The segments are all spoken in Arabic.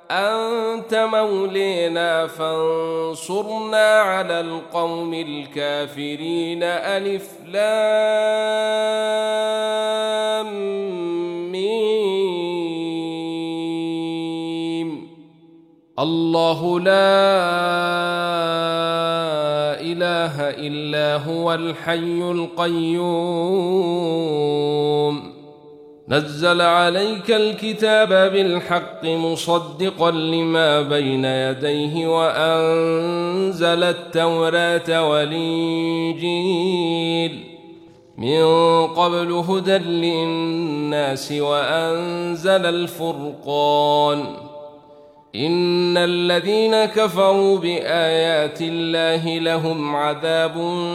أنت مولينا فانصرنا على القوم الكافرين. ألف لام ميم. الله لا إله إلا هو الحي القيوم نزل عليك الكتاب بالحق مصدقا لما بين يديه وأنزل التوراة والإنجيل من قبل هدى للناس وأنزل الفرقان. إن الذين كفروا بآيات الله لهم عذاب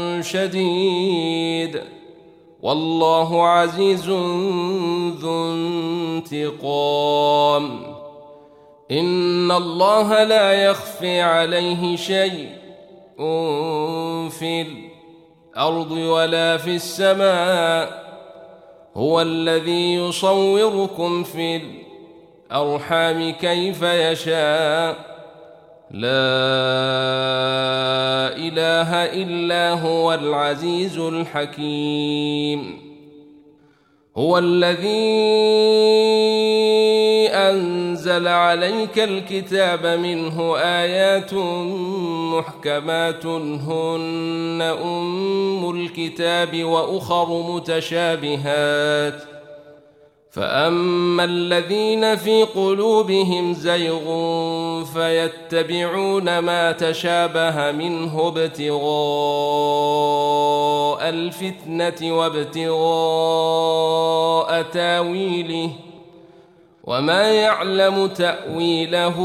شديد والله عزيز ذو انتقام. إن الله لا يخفي عليه شيء في الأرض ولا في السماء. هو الذي يصوركم في الأرحام كيف يشاء. لا إله إلا هو العزيز الحكيم. هو الذي أنزل عليك الكتاب منه آيات محكمات هن أم الكتاب وأخر متشابهات فأما الذين في قلوبهم زيغ فيتبعون ما تشابه منه ابتغاء الفتنة وابتغاء تاويله وما يعلم تأويله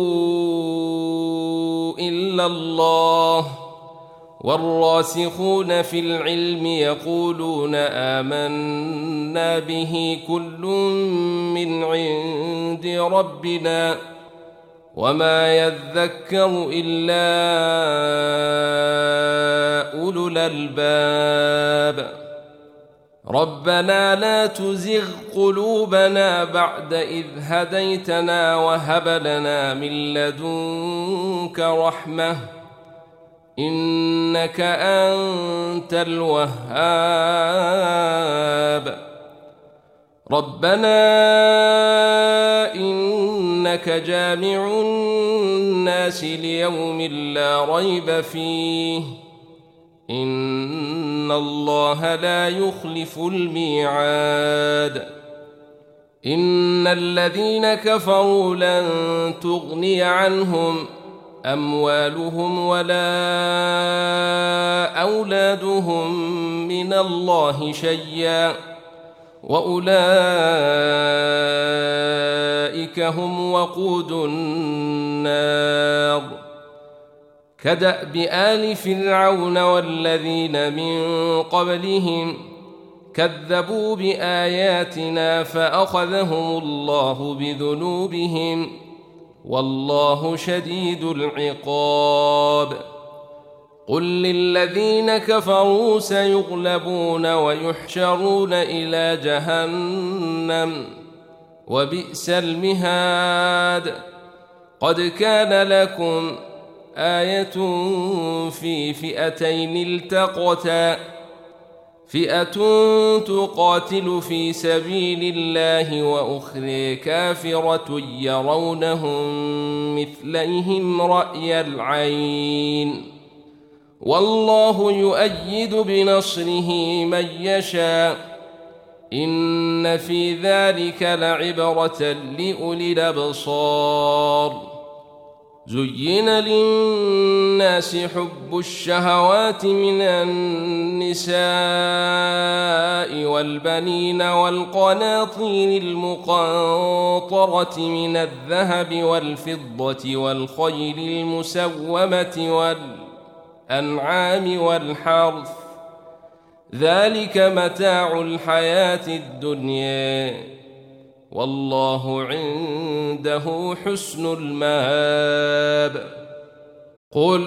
إلا الله. والراسخون في العلم يقولون آمنا به كل من عند ربنا وما يذكر إلا أولو الألباب. ربنا لا تزغ قلوبنا بعد إذ هديتنا وهب لنا من لدنك رحمة إنك أنت الوهاب. ربنا إنك جامع الناس ليوم لا ريب فيه إن الله لا يخلف الميعاد. إن الذين كفروا لن تغني عنهم أموالهم ولا أولادهم من الله شيئا وأولئك هم وقود النار. كدأب آل فرعون والذين من قبلهم كذبوا بآياتنا فأخذهم الله بذنوبهم والله شديد العقاب. قل للذين كفروا سيغلبون ويحشرون إلى جهنم وبئس المهاد. قد كان لكم آية في فئتين التقتا فئة تقاتل في سبيل الله وأخرى كافرة يرونهم مثليهم رأي العين والله يؤيد بنصره من يشاء. إن في ذلك لعبرة لأولي الأبصار. زين للناس حب الشهوات من النساء والبنين والقناطير المقنطرة من الذهب والفضة والخيل المسومة والأنعام والحرث ذلك متاع الحياة الدنيا والله عنده حسن المآب. قل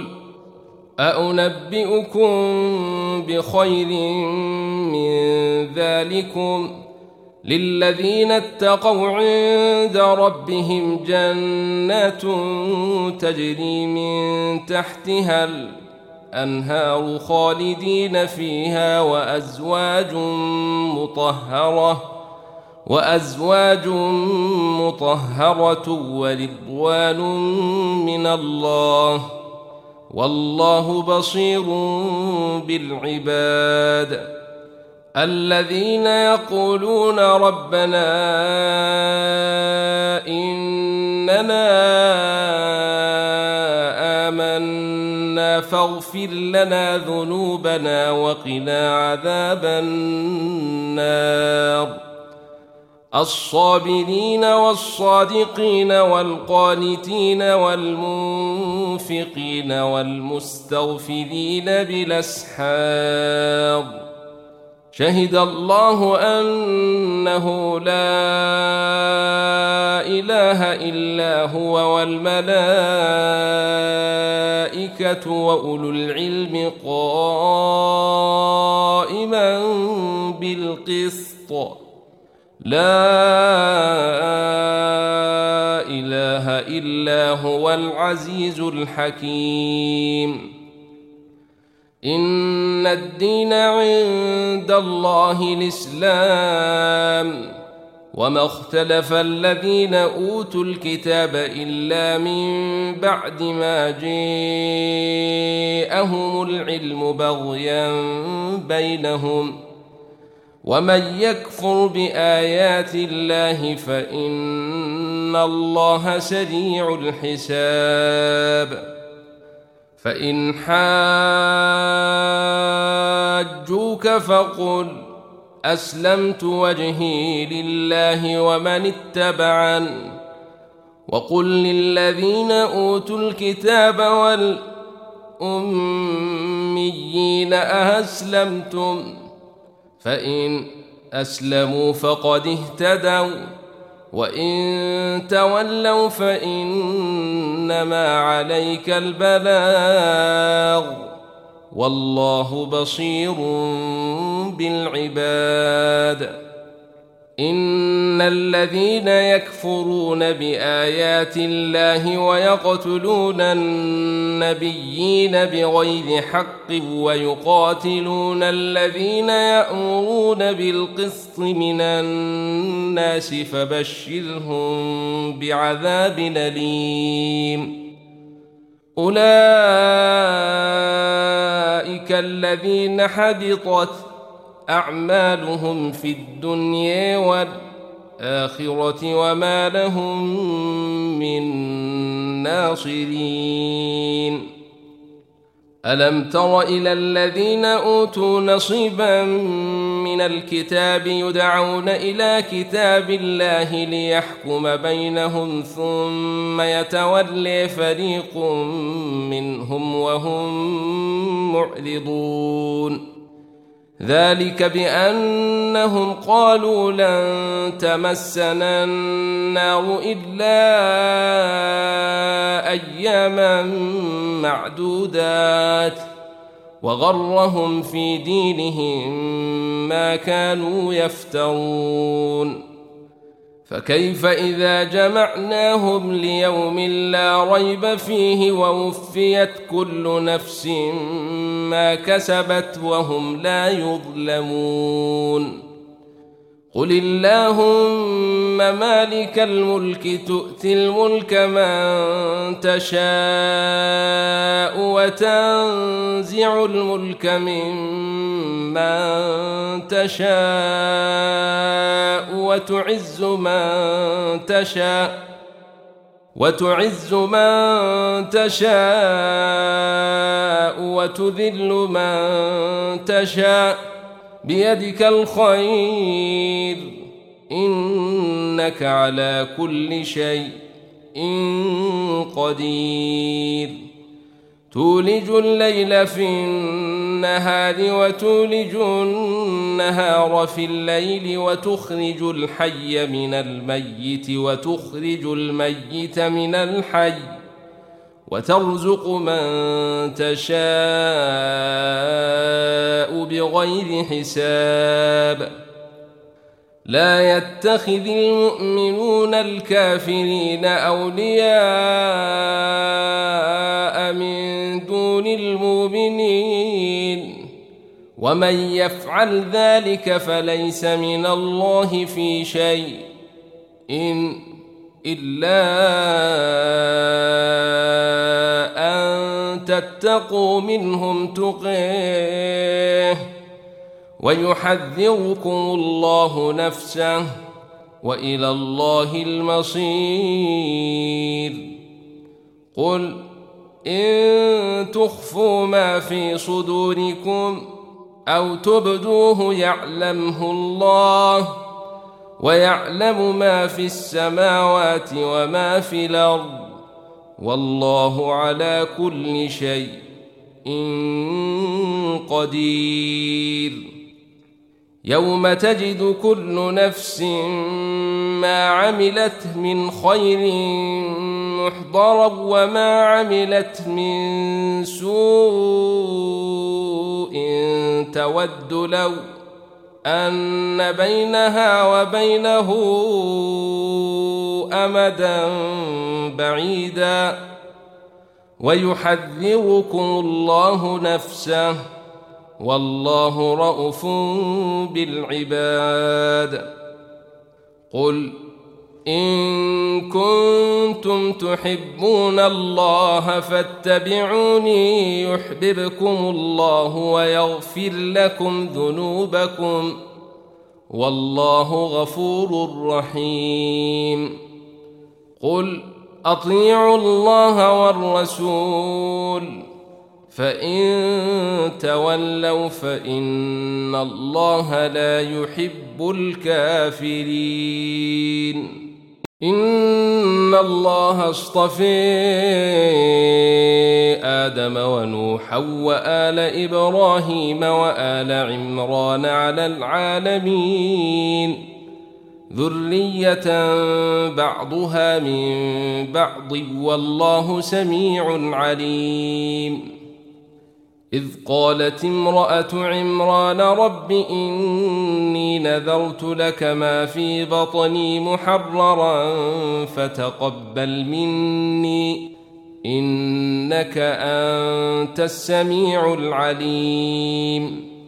أأنبئكم بخير من ذلكم للذين اتقوا عند ربهم جنات تجري من تحتها الأنهار خالدين فيها وأزواج مطهرة ورضوان من الله والله بصير بالعباد. الذين يقولون ربنا إننا آمنا فاغفر لنا ذنوبنا وقنا عذاب النار. الصابرين والصادقين والقانتين والمنفقين والمستغفرين بالأسحار. شهد الله أنه لا إله إلا هو والملائكة وأولو العلم قائما بالقسط. لا إله إلا هو العزيز الحكيم. إن الدين عند الله الإسلام وما اختلف الذين أوتوا الكتاب إلا من بعد ما جاءهم العلم بغيا بينهم ومن يكفر بآيات الله فإن الله سريع الحساب. فإن حاجوك فقل أسلمت وجهي لله ومن اتبعن وقل للذين أوتوا الكتاب والأميين أأسلمتم فإن أسلموا فقد اهتدوا وإن تولوا فإنما عليك البلاغ والله بصير بالعباد. إن الذين يكفرون بآيات الله ويقتلون النبيين بغير حق ويقاتلون الذين يأمرون بالقسط من الناس فبشرهم بعذاب أليم. أولئك الذين حبطت أعمالهم في الدنيا والآخرة وما لهم من ناصرين. ألم تر إلى الذين أوتوا نصيبا من الكتاب يدعون إلى كتاب الله ليحكم بينهم ثم يتولي فريق منهم وهم معرضون. ذلك بأنهم قالوا لن تمسنا النار إلا أياما معدودات وغرهم في دينهم ما كانوا يفترون. فكيف إذا جمعناهم ليوم لا ريب فيه ووفيت كل نفس ما كسبت وهم لا يظلمون. قل اللهم مالك الملك تؤتي الملك من تشاء وتنزع الملك ممن تشاء وتعز من تشاء وتذل من تشاء بيدك الخير إنك على كل شيء قدير. تولج الليل في النهار وتولج النهار في الليل وتخرج الحي من الميت وتخرج الميت من الحي وترزق من تشاء بغير حساب. لا يتخذ المؤمنون الكافرين أولياء من دون المؤمنين ومن يفعل ذلك فليس من الله في شيء إلا أن تتقوا منهم تقيه ويحذركم الله نفسه وإلى الله المصير. قل إن تخفوا ما في صدوركم أو تبدوه يعلمه الله ويعلم ما في السماوات وما في الأرض والله على كل شيء قدير. يوم تجد كل نفس ما عملت من خير محضرا وما عملت من سوء تود لو أن بينها وبينه أمدا بعيدا ويحذركم الله نفسه والله رءوف بالعباد. قل إن كنتم تحبون الله فاتبعوني يحببكم الله ويغفر لكم ذنوبكم والله غفور رحيم. قل أطيعوا الله والرسول فإن تولوا فإن الله لا يحب الكافرين. إن الله اصطفى آدم ونوحا وآل إبراهيم وآل عمران على العالمين ذرية بعضها من بعض والله سميع عليم. إذ قالت امرأة عمران رب إني نذرت لك ما في بطني محررا فتقبل مني إنك أنت السميع العليم.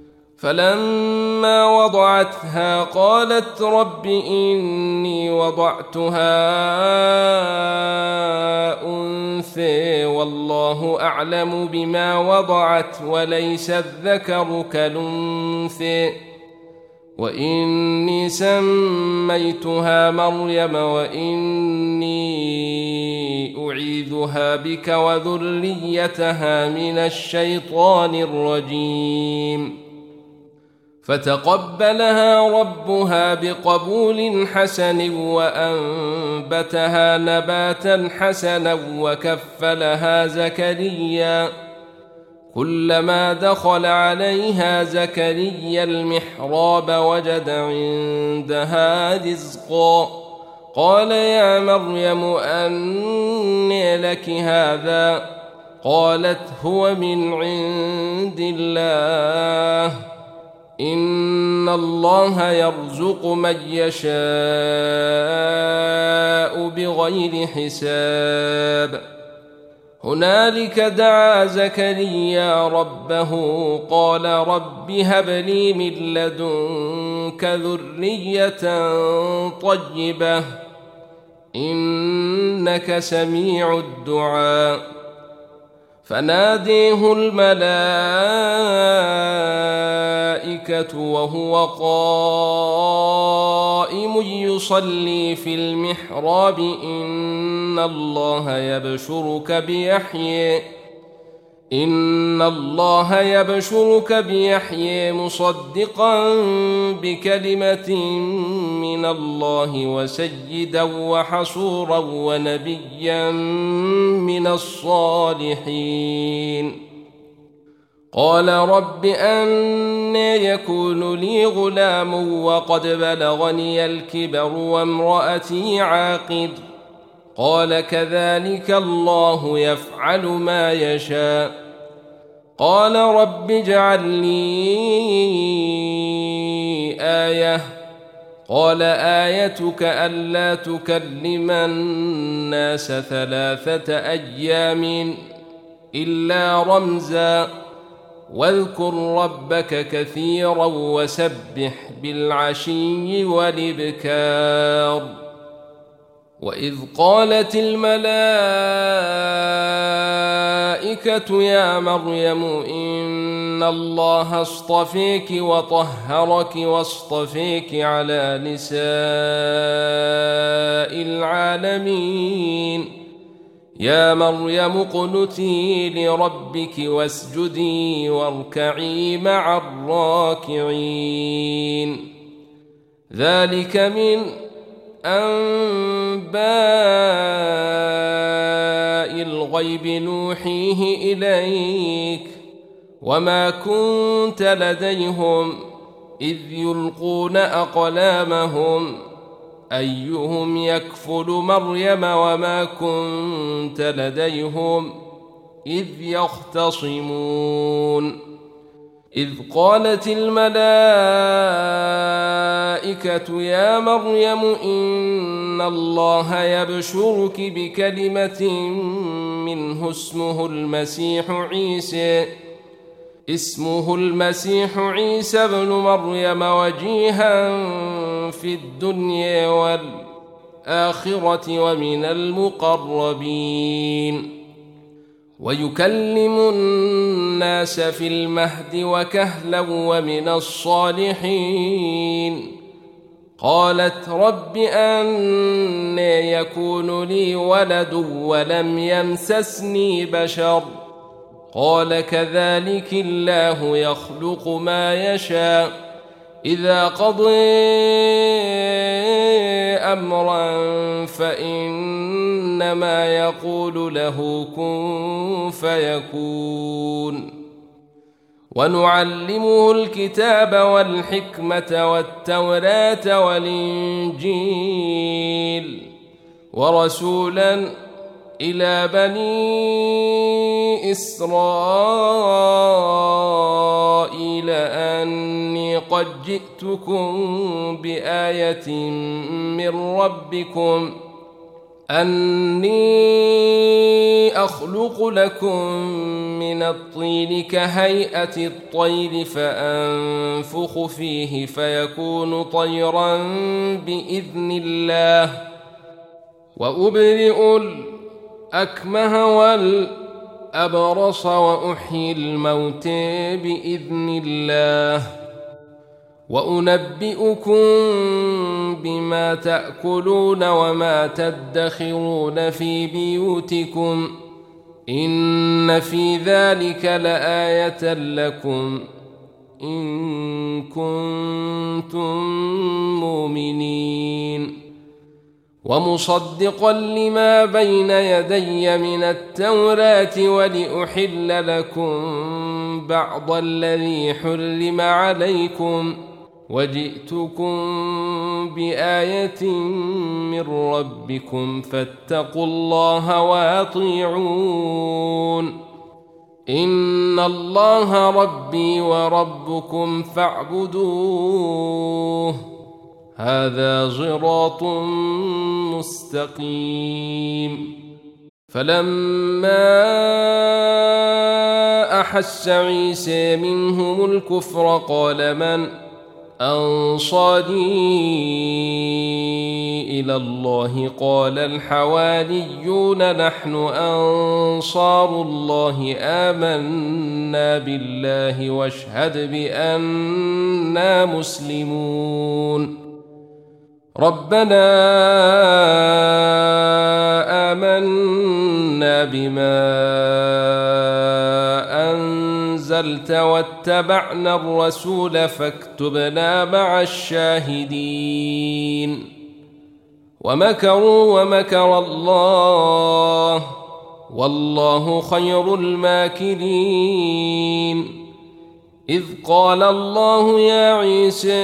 فلما وضعتها قالت رب إني وضعتها أنثى والله أعلم بما وضعت وليس الذكر كالأنثى وإني سميتها مريم وإني أعيذها بك وذريتها من الشيطان الرجيم. فتقبلها ربها بقبول حسن وأنبتها نباتا حسنا وكفلها زكريا. كلما دخل عليها زكريا المحراب وجد عندها رزقا قال يا مريم أنى لك هذا قالت هو من عند الله إن الله يرزق من يشاء بغير حساب. هنالك دعا زكريا ربه قال رب هب لي من لدنك ذرية طيبة إنك سميع الدعاء. فناديه الملائكة وهو قائم يصلي في المحراب إن الله يبشرك بيحيى مصدقا بكلمة من الله وسيدا وحصورا ونبيا من الصالحين. قال رب أنى يكون لي غلام وقد بلغني الكبر وامرأتي عاقر قال كذلك الله يفعل ما يشاء. قال رب اجعل لي آية قال آيتك ألا تكلم الناس 3 أيام إلا رمزا واذكر ربك كثيرا وسبح بالعشي والإبكار. وإذ قالت الملائكة يا مريم إن الله اصطفيك وطهرك واصطفيك على نساء العالمين يا مريم اقنتي لربك واسجدي واركعي مع الراكعين. ذلك من أنباء الغيب نوحيه إليك وما كنت لديهم إذ يلقون أقلامهم أيهم يكفل مريم وما كنت لديهم إذ يختصمون. إذ قالت الملائكة يا مريم إن الله يبشرك بكلمة منه اسمه المسيح عيسى ابن مريم وجيها في الدنيا والآخرة ومن المقربين ويكلم الناس في المهد وكهلا ومن الصالحين. قالت رب أنى يكون لي ولد ولم يمسسني بشر قال كذلك الله يخلق ما يشاء إذا قضى أمرا فإنما يقول له كن فيكون. ونعلمه الكتاب والحكمة والتوراة والإنجيل ورسولا إلى بني إسرائيل أني قد جئتكم بآية من ربكم أني أخلق لكم من الطين كهيئة الطير فأنفخ فيه فيكون طيرا بإذن الله وأبرئ الأكمه والأبرص وأحيي الموت بإذن الله وأنبئكم بما تأكلون وما تدخرون في بيوتكم إن في ذلك لآية لكم إن كنتم مؤمنين. ومصدقا لما بين يدي من التوراة ولأحل لكم بعض الذي حرم عليكم وجئتكم بآية من ربكم فاتقوا الله وأطيعون إن الله ربي وربكم فاعبدوه هذا صراط مستقيم. فلما أحس عيسى منهم الكفر قال من أنصاري إلى الله قال الحواريون نحن أنصار الله آمنا بالله واشهد بأننا مسلمون. ربنا آمنا بما أنزلت واتبعنا الرسول فاكتبنا مع الشاهدين. ومكروا ومكر الله والله خير الماكرين. إذ قال الله يا عيسى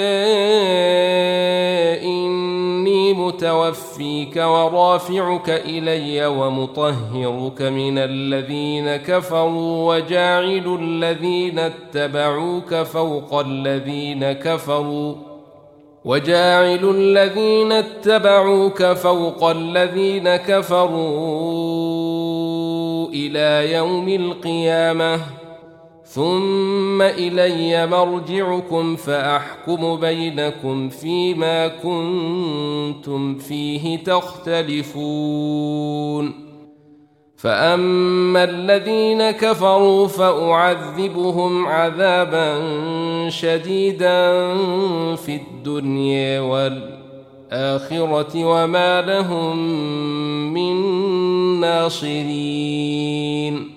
إني متوفيك ورافعك إلي ومطهرك من الذين كفروا وجاعل الذين اتبعوك فوق الذين كفروا وجاعل الذين اتبعوك فوق الذين كفروا إلى يوم القيامة ثم إلي مرجعكم فأحكم بينكم فيما كنتم فيه تختلفون فأما الذين كفروا فأعذبهم عذابا شديدا في الدنيا والآخرة وما لهم من ناصرين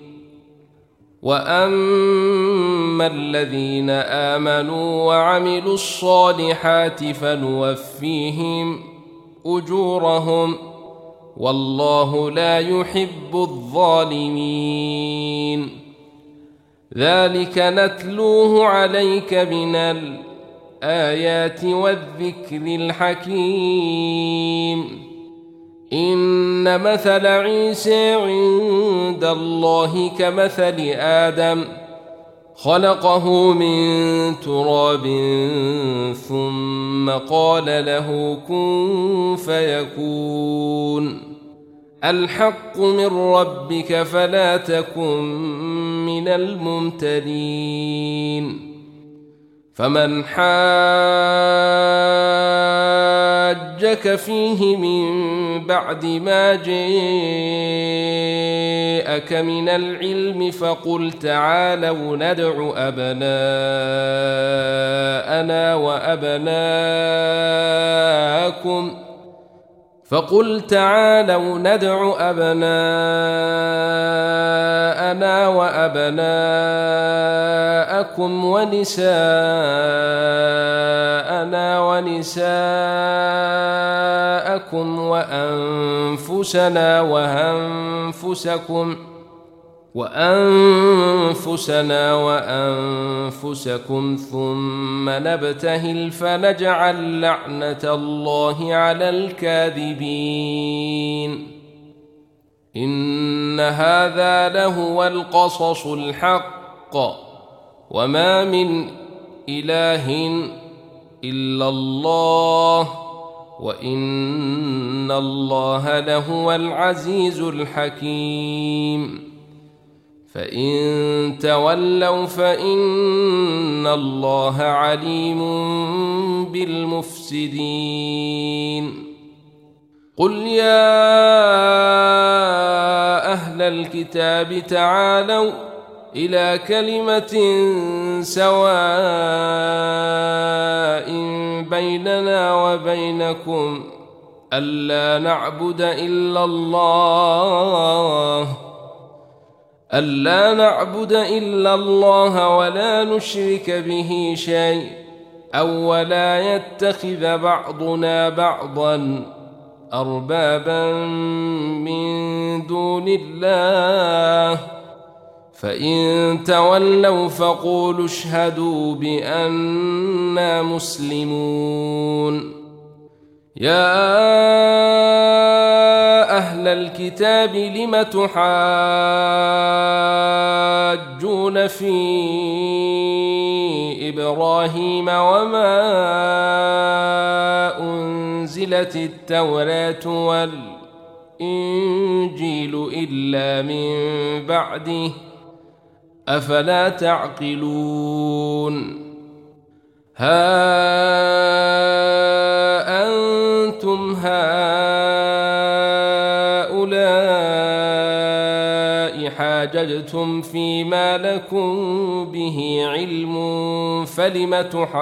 وأما الذين آمنوا وعملوا الصالحات فنوفيهم أجورهم والله لا يحب الظالمين ذلك نتلوه عليك من الآيات والذكر الحكيم إن مثل عيسى عند الله كمثل آدم خلقه من تراب ثم قال له كن فيكون الحق من ربك فلا تكن من الممترين فمن حاجك فيه من بعد ما جاءك من العلم فقل تعالوا ندع أبناءنا وأبناءكم ونساءنا ونساءكم وأنفسنا وأنفسكم ثم نبتهل فنجعل لعنة الله على الكاذبين إن هذا لهو القصص الحق وما من إله إلا الله وإن الله لهو العزيز الحكيم فإن تولوا فإن الله عليم بالمفسدين قل يا أهل الكتاب تعالوا إلى كلمة سواء بيننا وبينكم ألا نعبد إلا الله ولا نشرك به شيء أو ولا يتخذ بعضنا بعضا أربابا من دون الله فإن تولوا فقولوا اشهدوا بأننا مسلمون يا أهل الكتاب لم تحاجون في إبراهيم وما أنزلت التوراة والإنجيل إلا من بعده أفلا تعقلون ها أنتم هؤلاء حاججتم فيما لكم به علم فلم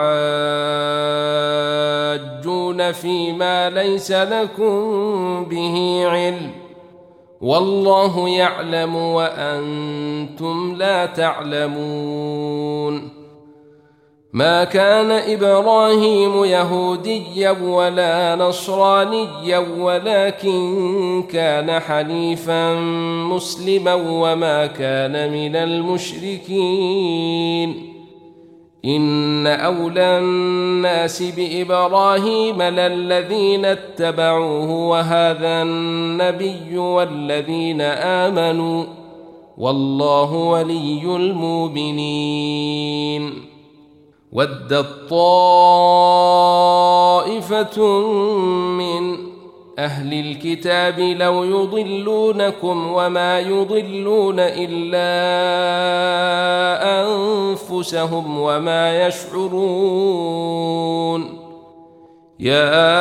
تحاجون فيما ليس لكم به علم والله يعلم وأنتم لا تعلمون ما كان إبراهيم يهوديا ولا نصرانيا ولكن كان حنيفا مسلما وما كان من المشركين إن أولى الناس بإبراهيم للذين اتبعوه وهذا النبي والذين آمنوا والله ولي المؤمنين ودت طائفة من أهل الكتاب لو يضلونكم وما يضلون إلا أنفسهم وما يشعرون. يا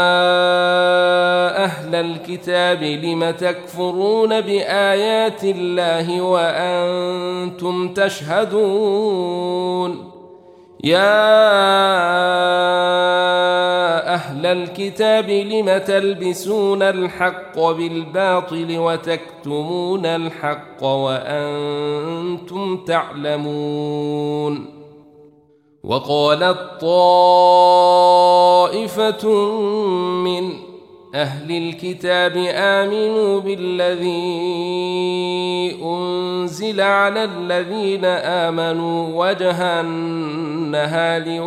أهل الكتاب لم تكفرون بآيات الله وأنتم تشهدون. يا أهل الكتاب لم تلبسون الحق بالباطل وتكتمون الحق وأنتم تعلمون. وقالت طائفة من أهل الكتاب آمنوا بالذي أنزل على الذين آمنوا وجه النهار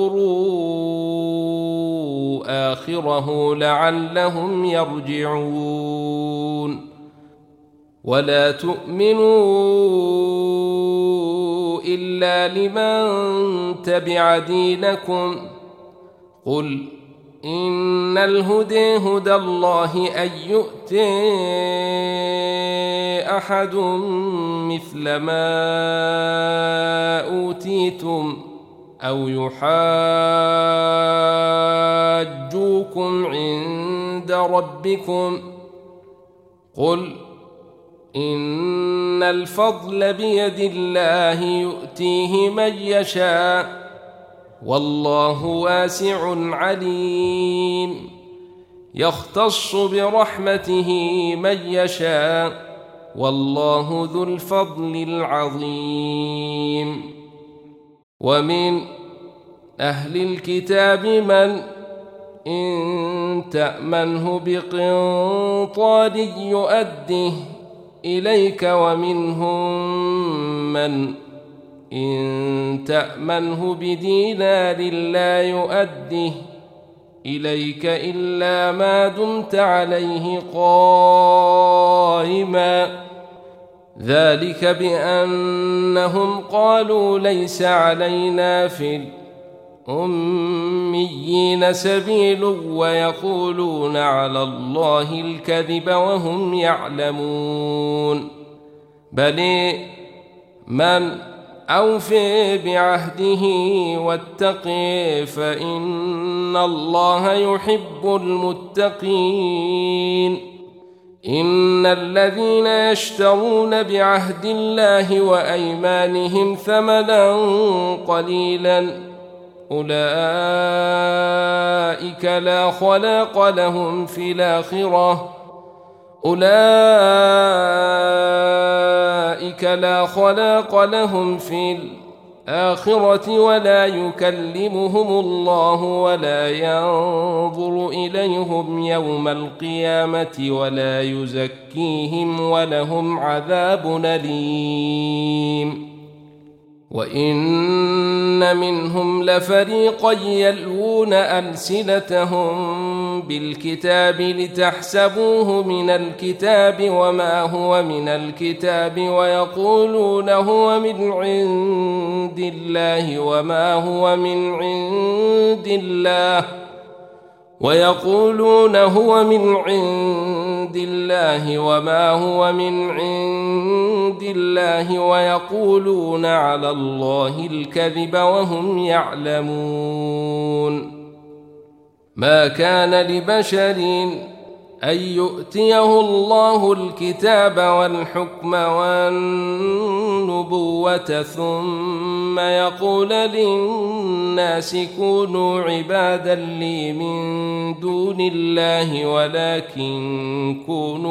واكفروا آخره لعلهم يرجعون. ولا تؤمنوا إلا لمن تبع دينكم. قل إن الهدى هدى الله أن يؤتي أحد مثل ما أوتيتم أو يحاجوكم عند ربكم. قل إن الفضل بيد الله يؤتيه من يشاء والله واسع عليم. يختص برحمته من يشاء والله ذو الفضل العظيم. ومن أهل الكتاب من إن تأمنه بقنطار يؤده إليك ومنهم من إن تأمنه بدينار لا يؤده إليك إلا ما دمت عليه قائما. ذلك بأنهم قالوا ليس علينا في الأميين سبيل ويقولون على الله الكذب وهم يعلمون. بل من أوفي بعهده واتقي فإن الله يحب المتقين. إن الذين يشترون بعهد الله وأيمانهم ثمنا قليلا أولئك لا خلاق لهم في الآخرة ولا يكلمهم الله ولا ينظر إليهم يوم القيامة ولا يزكيهم ولهم عذاب أليم. وإن منهم لفريقا يلوون ألسنتهم بالكتاب لتحسبوه من الكتاب وما هو من الكتاب ويقولون هو من عند الله وما هو من عند الله ويقولون على الله الكذب وهم يعلمون. ما كان لبشر أن يؤتيه الله الكتاب والحكم والنبوة ثم يقول للناس كونوا عبادا لي من دون الله ولكن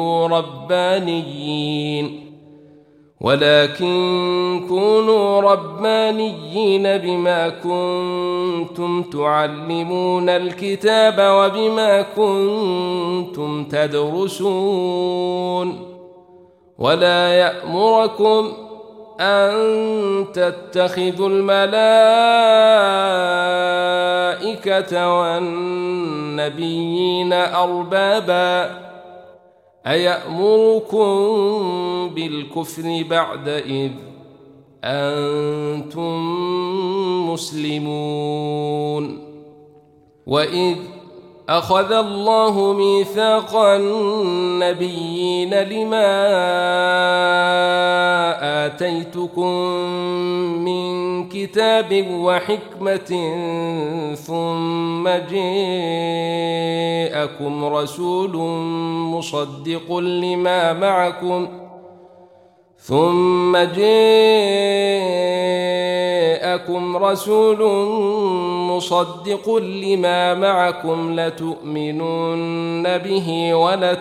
كونوا ربانيين بما كنتم تعلمون الكتاب وبما كنتم تدرسون. ولا يأمركم أن تتخذوا الملائكة والنبيين أربابا أيأمركم بالكفر بعد إذ أنتم مسلمون وإذ أخذ الله ميثاق النبيين لما آتيتكم من كتاب وحكمة ثم جاءكم رسول مصدق لما معكم لتؤمنن به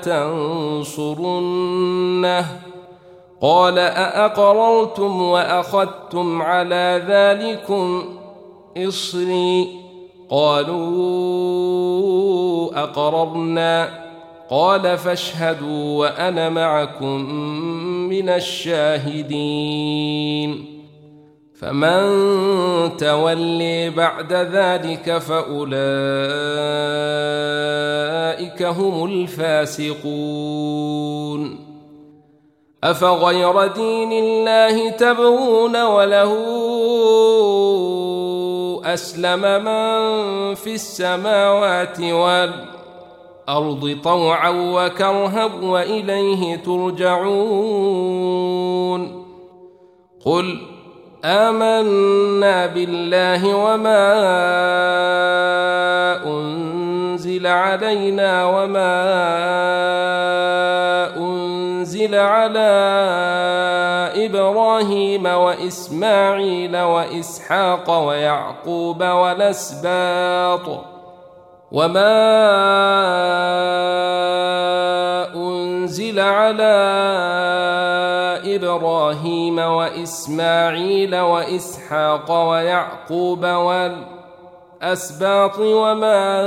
ولتنصرنه قال أأقررتم وأخذتم على ذلكم إصري قالوا أقررنا قال فاشهدوا وأنا معكم من الشاهدين فمن تولي بعد ذلك فأولئك هم الفاسقون أفغير دين الله تبغون وله أسلم من في السماوات والأرض طوعا وكرها وإليه ترجعون قل آمنا بالله وما أنزل علينا وما أنزل على إبراهيم وإسماعيل وإسحاق ويعقوب والأسباط وما أنزل على إبراهيم وإسماعيل وإسحاق ويعقوب والأسباط وما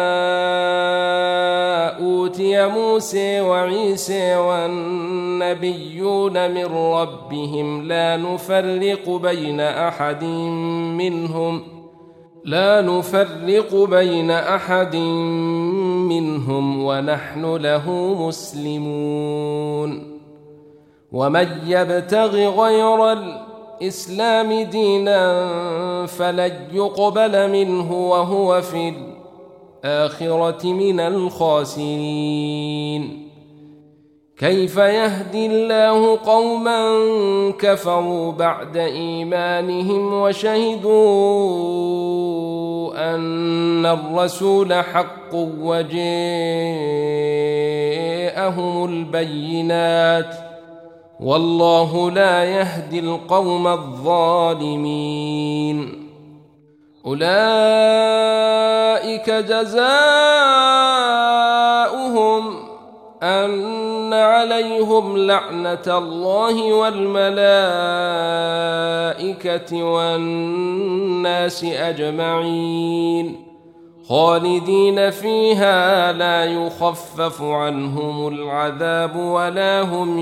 أوتي موسى وعيسى والنبيون من ربهم لا نفرق بين أحد منهم ونحن له مسلمون ومن يبتغ غير الإسلام دينا فلن يقبل منه وهو في الآخرة من الخاسرين كيف يهدي الله قوما كفروا بعد إيمانهم وشهدوا أن الرسول حق وجاءهم البينات والله لا يهدي القوم الظالمين أولئك جزاؤهم أن عليهم لعنة الله والملائكة والناس أجمعين خالدين فيها لا يخفف عنهم العذاب ولا هم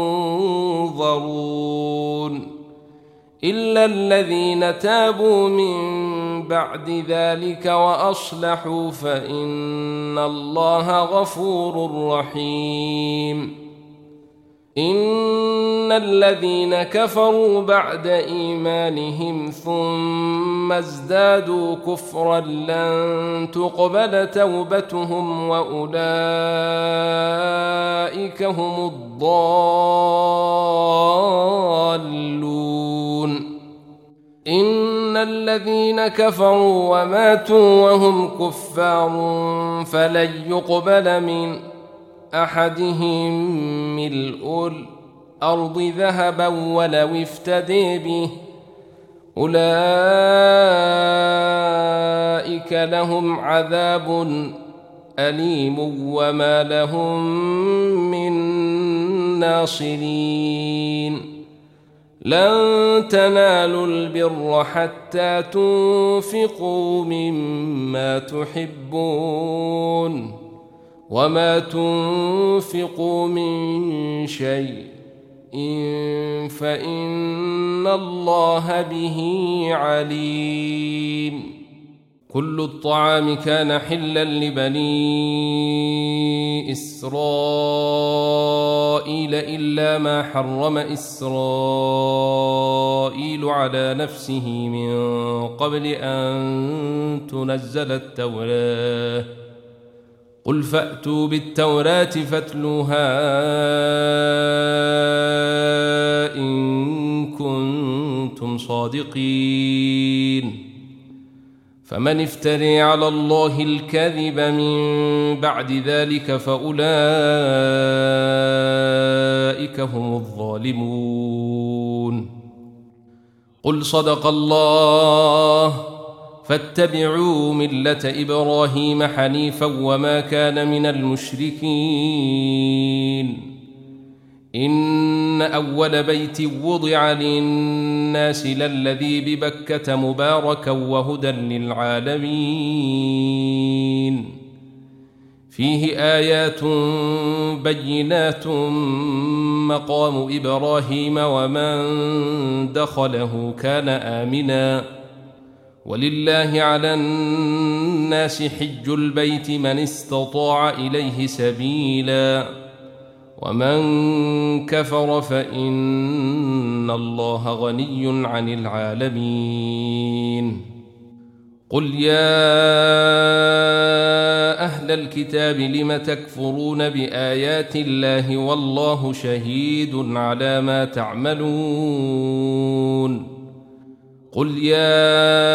ينظرون إلا الذين تابوا من بعد ذلك وأصلحوا فإن الله غفور رحيم إن الذين كفروا بعد إيمانهم ثم ازدادوا كفرا لن تقبل توبتهم وأولئك هم الضالون إن الذين كفروا وماتوا وهم كفار فلن يقبل من أحدهم ملء الأرض ذهبا ولو افتدي به أولئك لهم عذاب أليم وما لهم من ناصرين لن تنالوا البر حتى تنفقوا مما تحبون وما تنفقوا من شيء فإن الله به عليم كل الطعام كان حلا لبني إسرائيل إلا ما حرم إسرائيل على نفسه من قبل أن تنزل التوراة قل فأتوا بالتوراة فاتلوها إن كنتم صادقين فمن افتري على الله الكذب من بعد ذلك فأولئك هم الظالمون قل صدق الله فاتبعوا ملة إبراهيم حنيفا وما كان من المشركين إن أول بيت وضع للناس للذي ببكة مباركا وهدى للعالمين فيه آيات بينات مقام إبراهيم ومن دخله كان آمنا ولله على الناس حج البيت من استطاع إليه سبيلا ومن كفر فإن الله غني عن العالمين قل يا أهل الكتاب لم تكفرون بآيات الله والله شهيد على ما تعملون قل يا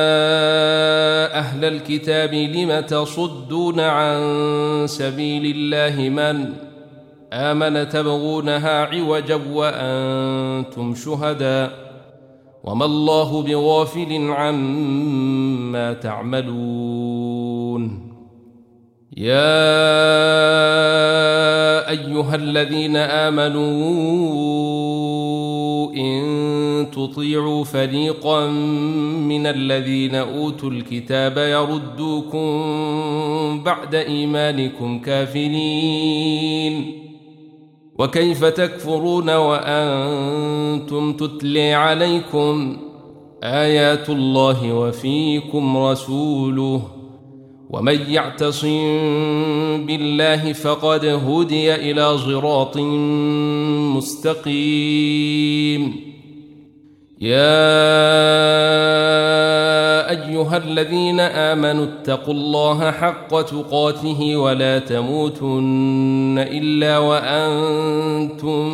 أهل الكتاب لم تصدون عن سبيل الله من آمن تبغونها عوجا وأنتم شهداء وما الله بغافل عما تعملون يا أيها الذين آمنوا إن تطيعوا فريقا من الذين أوتوا الكتاب يردوكم بعد إيمانكم كافرين وكيف تكفرون وأنتم تتلي عليكم آيات الله وفيكم رسوله ومن يعتصم بالله فقد هدي إلى صراط مستقيم يا أيها الذين آمنوا اتقوا الله حق تقاته ولا تموتن إلا وأنتم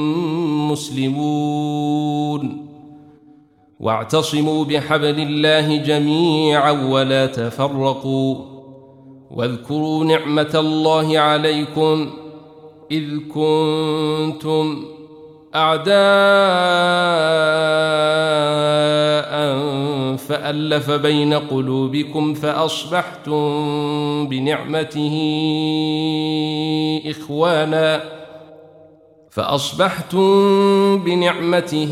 مسلمون واعتصموا بحبل الله جميعا ولا تفرقوا واذكروا نعمة الله عليكم إذ كنتم أعداء فألف بين قلوبكم فأصبحتم بنعمته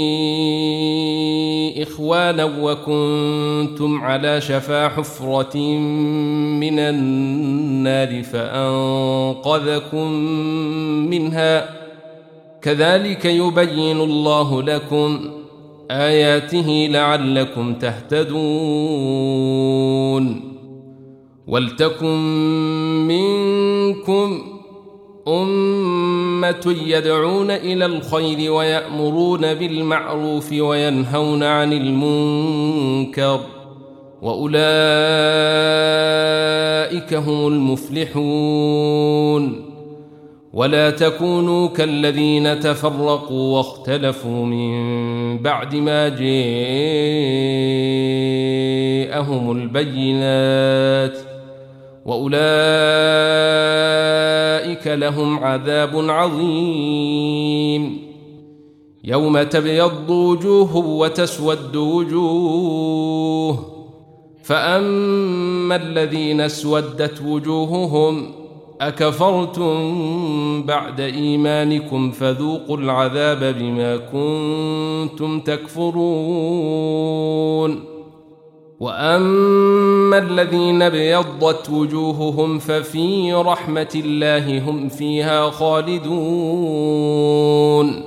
إخوانا وكنتم على شفا حفرة من النار فأنقذكم منها كذلك يبين الله لكم آياته لعلكم تهتدون ولتكن منكم أمة يدعون إلى الخير ويأمرون بالمعروف وينهون عن المنكر وأولئك هم المفلحون ولا تكونوا كالذين تفرقوا واختلفوا من بعد ما جاءهم البينات وأولئك لهم عذاب عظيم يوم تبيض وجوه وتسود وجوه فأما الذين اسودت وجوههم أكفرتم بعد إيمانكم فذوقوا العذاب بما كنتم تكفرون وأما الذين ابيضت وجوههم ففي رحمة الله هم فيها خالدون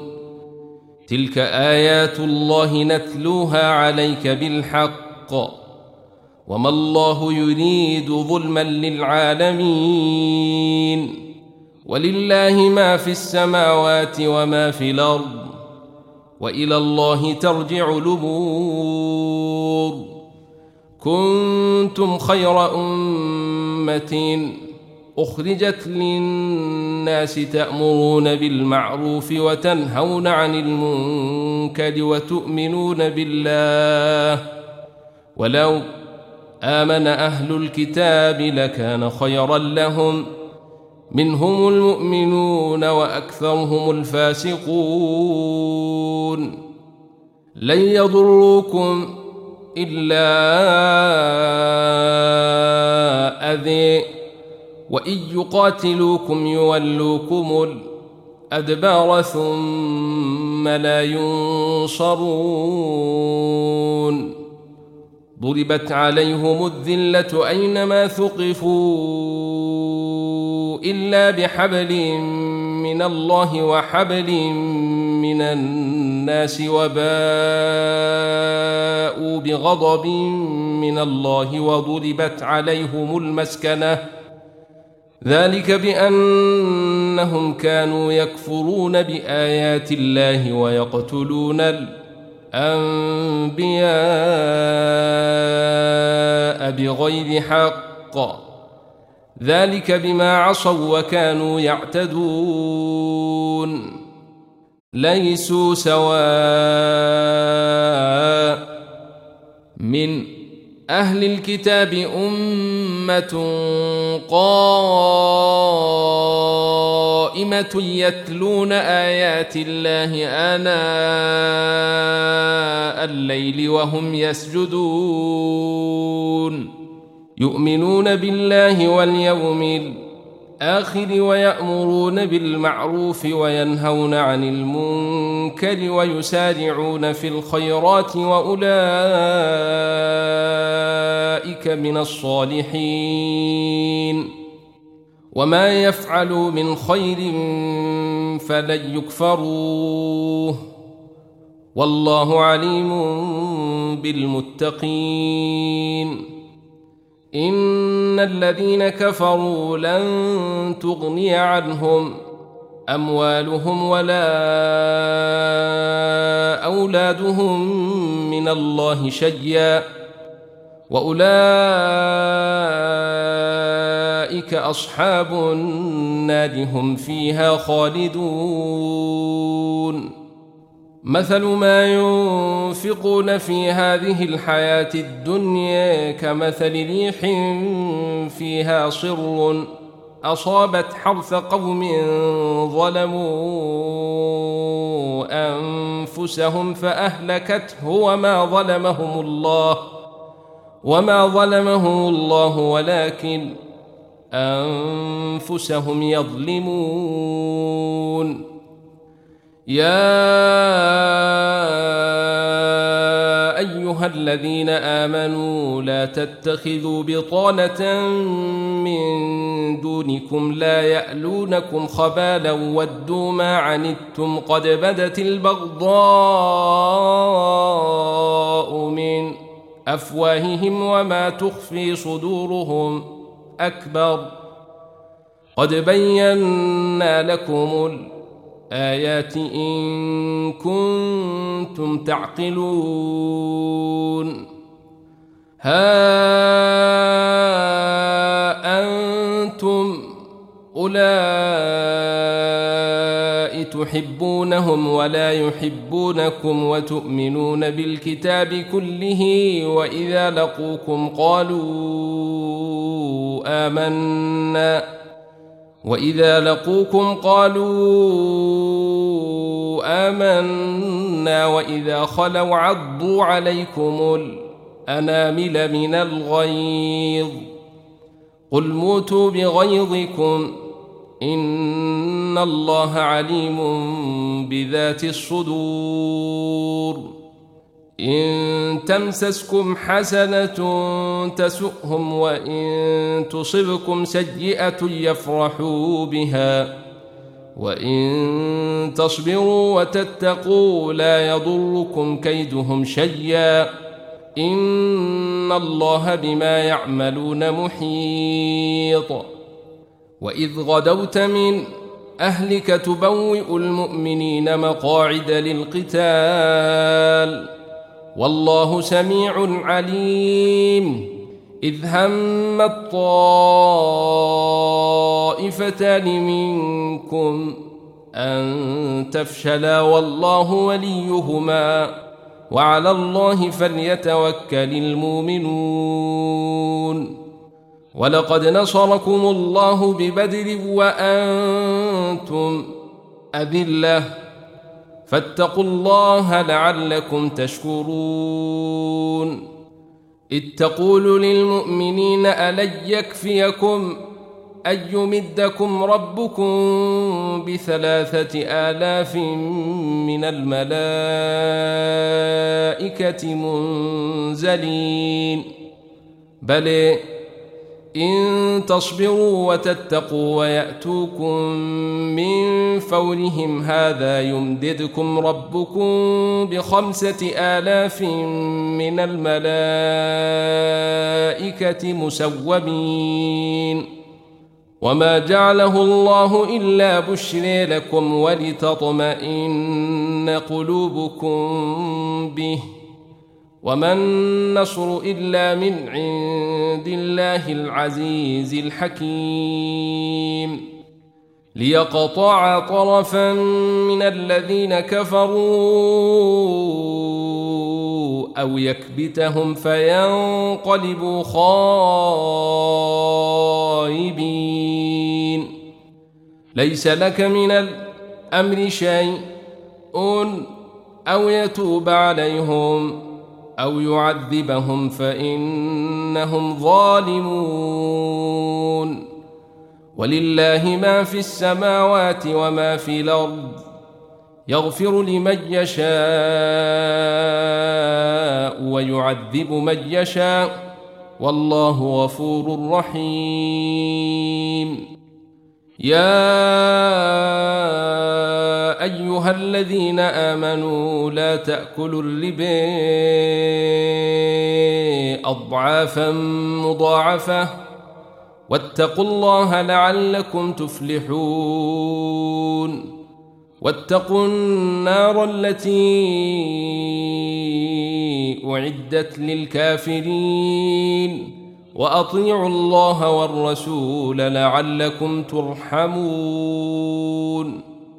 تلك آيات الله نتلوها عليك بالحق وما الله يريد ظلما للعالمين ولله ما في السماوات وما في الأرض وإلى الله ترجع الأمور كنتم خير أمة أخرجت للناس تأمرون بالمعروف وتنهون عن المنكر وتؤمنون بالله ولو آمن أهل الكتاب لكان خيرا لهم منهم المؤمنون وأكثرهم الفاسقون لن يضروكم إلا أذى وإن يقاتلوكم يولوكم الأدبار ثم لا ينصرون ضربت عليهم الذلة أينما ثقفوا إلا بحبل من الله وحبل من الناس وباءوا بغضب من الله وضربت عليهم المسكنة ذلك بأنهم كانوا يكفرون بآيات الله ويقتلون الأنبياء بغير حق ذلك بما عصوا وكانوا يعتدون ليسوا سواء من أهل الكتاب أمة قائمة يتلون آيات الله آناء الليل وهم يسجدون يؤمنون بالله واليوم الآخر ويأمرون بالمعروف وينهون عن المنكر ويسارعون في الخيرات وأولئك من الصالحين وما يفعلوا من خير فلن يكفروه والله عليم بالمتقين إن الذين كفروا لن تغني عنهم أموالهم ولا أولادهم من الله شيئا وأولئك أصحاب النار هم فيها خالدون مثل ما ينفقون في هذه الحياة الدنيا كمثل ريح فيها صر أصابت حرث قوم ظلموا أنفسهم فأهلكته وما ظلمهم الله ولكن أنفسهم يظلمون يا أيها الذين آمنوا لا تتخذوا بطانة من دونكم لا يألونكم خبالا ودوا ما عنتم قد بدت البغضاء من أفواههم وما تخفي صدورهم أكبر قد بينا لكم الآيات إن كنتم تعقلون ها أنتم أولئك تحبونهم ولا يحبونكم وتؤمنون بالكتاب كله وإذا لقوكم قالوا آمنا وإذا خلوا عضوا عليكم الأنامل من الغيظ قل موتوا بغيظكم إن الله عليم بذات الصدور إن تمسسكم حسنة تسؤهم وإن تصبكم سيئة يفرحوا بها وإن تصبروا وتتقوا لا يضركم كيدهم شيئا إن الله بما يعملون محيط. وإذ غدوت من أهلك تبوئ المؤمنين مقاعد للقتال والله سميع عليم. إذ هم الطائفتان منكم أن تفشلا والله وليهما وعلى الله فليتوكل المؤمنون. ولقد نصركم الله ببدر وأنتم أذلة فاتقوا الله لعلكم تشكرون. إذ تقول للمؤمنين ألن يكفيكم أن يمدكم ربكم ب3,000 من الملائكة منزلين بل إن تصبروا وتتقوا ويأتوكم من فورهم هذا يمددكم ربكم ب5,000 من الملائكة مسومين. وما جعله الله إلا بشرى لكم ولتطمئن قلوبكم به وما النصر إلا من عند الله العزيز الحكيم. ليقطع طرفا من الذين كفروا أو يكبتهم فينقلبوا خائبين. ليس لك من الأمر شيء أو يتوب عليهم أو يعذبهم فإنهم ظالمون. ولله ما في السماوات وما في الأرض يغفر لمن يشاء ويعذب من يشاء والله غفور رحيم. يا أيها الذين آمنوا لا تأكلوا الربا أضعافا مضاعفة واتقوا الله لعلكم تفلحون. واتقوا النار التي أعدت للكافرين وأطيعوا الله والرسول لعلكم ترحمون.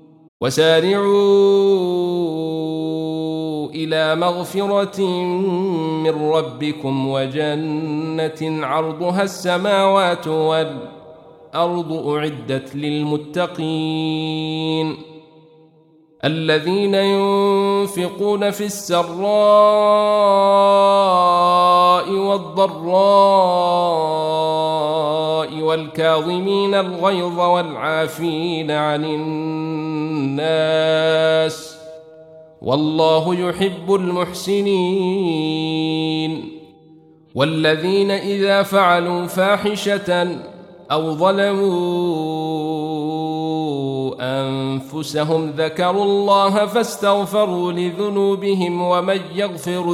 وسارعوا إلى مغفرة من ربكم وجنة عرضها السماوات والأرض أعدت للمتقين الذين ينفقون في السراء والضراء والكاظمين الغيظ والعافين عن الناس والله يحب المحسنين. والذين إذا فعلوا فاحشة أو ظلموا أنفسهم ذكروا الله فاستغفروا لذنوبهم ومن يغفر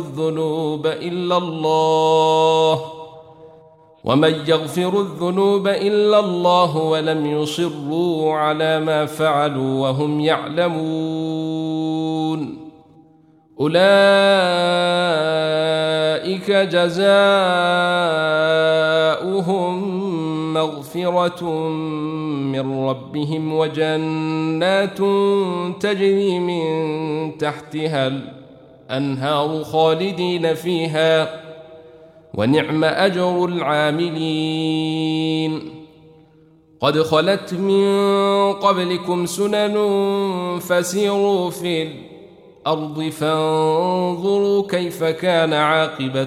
الذنوب إلا الله ولم يصروا على ما فعلوا وهم يعلمون أولئك جزاؤهم مغفرة من ربهم وجنات تجري من تحتها الأنهار خالدين فيها ونعم أجر العاملين. قد خلت من قبلكم سنن فسيروا في الأرض فانظروا كيف كان عاقبة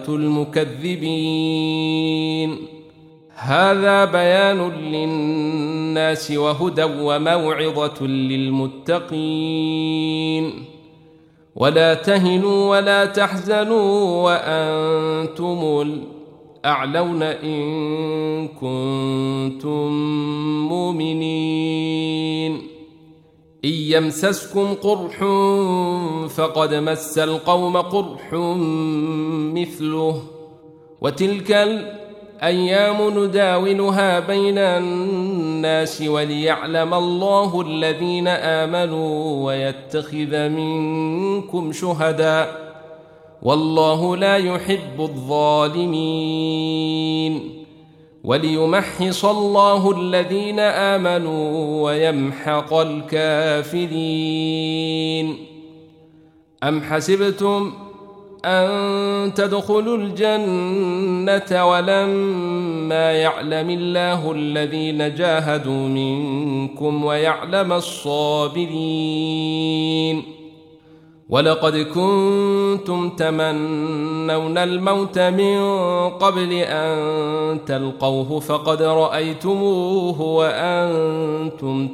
المكذبين. هذا بيان للناس وهدى وموعظة للمتقين. ولا تهنوا ولا تحزنوا وأنتم الأعلون إن كنتم مؤمنين إن يمسسكم قرح فقد مس القوم قرح مثله وتلك الأيام نداولها بين الناس وليعلم الله الذين آمنوا ويتخذ منكم شهداء والله لا يحب الظالمين وليمحص الله الذين آمنوا ويمحق الكافرين. أم حسبتم أن تدخلوا الجنة ولما يعلم الله الذين جاهدوا منكم ويعلم الصابرين ولقد كنتم تمنون الموت من قبل أن تلقوه فقد رأيتموه وأنتم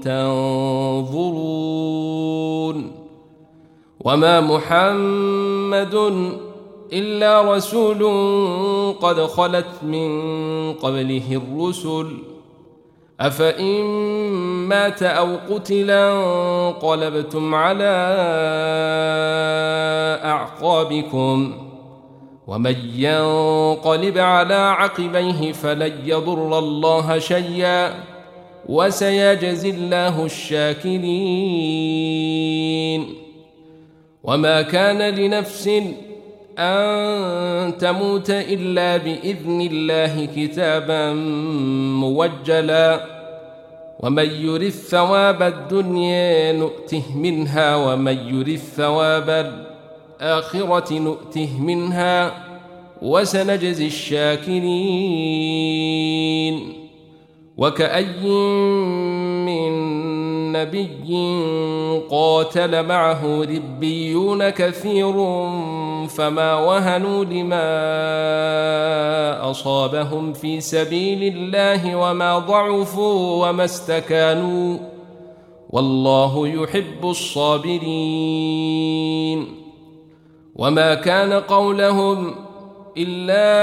تنظرون وما محمد إلا رسول قد خلت من قبله الرسل أفإن مات أو قتلا انقلبتم على أعقابكم ومن ينقلب على عقبيه فلن يضر الله شيئا وسيجزي الله الشاكرين. وما كان لنفس أن تموت إلا بإذن الله كتابا موجلا ومن يرد ثواب الدنيا نؤته منها ومن يرد ثواب الآخرة نؤته منها وسنجزي الشاكرين. وكأي من نبي قاتل معه ربيون كثير فما وهنوا لما أصابهم في سبيل الله وما ضعفوا وما استكانوا والله يحب الصابرين. وما كان قولهم إلا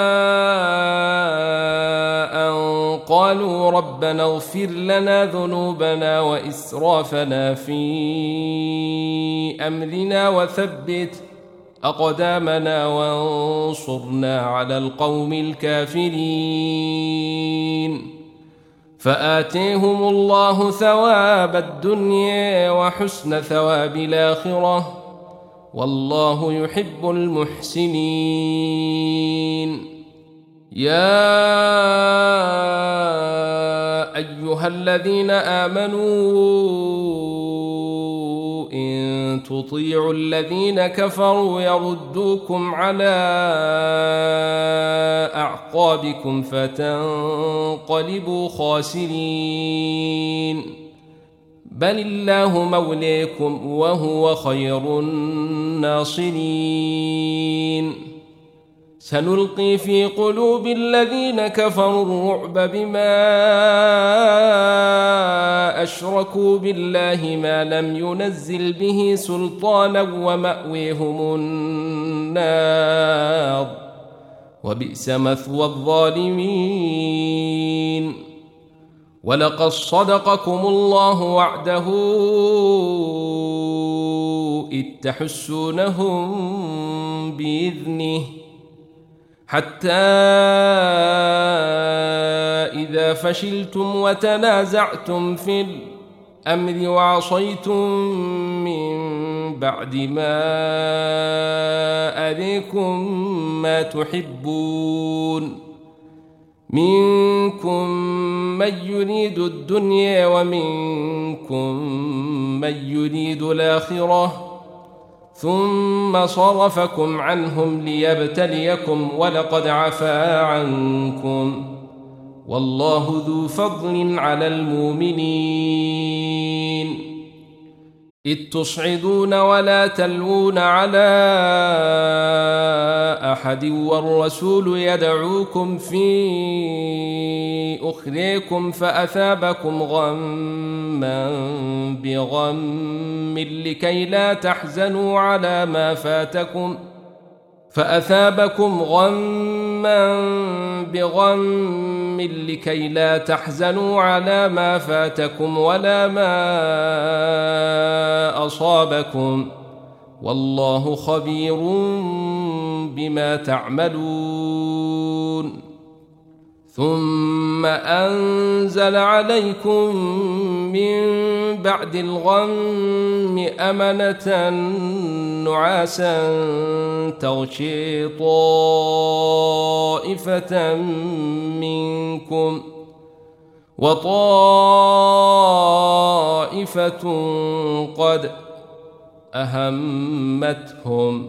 أن قالوا ربنا اغفر لنا ذنوبنا وإسرافنا في أمرنا وثبت أقدامنا وانصرنا على القوم الكافرين. فآتيهم الله ثواب الدنيا وحسن ثواب الآخرة والله يحب المحسنين. يا أيها الذين آمنوا إن تطيعوا الذين كفروا يردوكم على أعقابكم فتنقلبوا خاسرين بل الله موليكم وهو خير الناصرين. سنلقي في قلوب الذين كفروا الرعب بما أشركوا بالله ما لم ينزل به سلطانا ومأويهم النار وبئس مثوى الظالمين. ولقد صدقكم الله وعده إذ تحسونهم بإذنه حتى إذا فشلتم وتنازعتم في الأمر وعصيتم من بعد ما أريكم ما تحبون منكم من يريد الدنيا ومنكم من يريد الآخرة ثم صرفكم عنهم ليبتليكم ولقد عفا عنكم والله ذو فضل على المؤمنين. إذ تصعدون ولا تلوون على أحد والرسول يدعوكم في أخريكم فأثابكم غما بغم لكي لا تحزنوا على ما فاتكم غما بغم لكي لا تحزنوا على ما فاتكم ولا ما أصابكم والله خبير بما تعملون ثم أنزل عليكم من بعد الغم أمنة نعاسا تغشي طائفة منكم وطائفة قد أهمتهم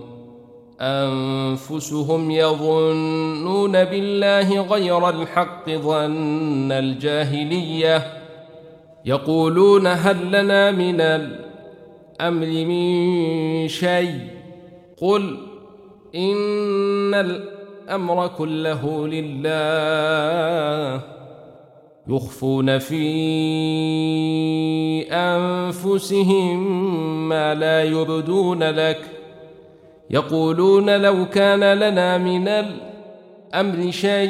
أنفسهم يظنون بالله غير الحق ظن الجاهلية يقولون هل لنا من الأمر من شيء قل إن الأمر كله لله يخفون في أنفسهم ما لا يبدون لك يقولون لو كان لنا من الأمر شيء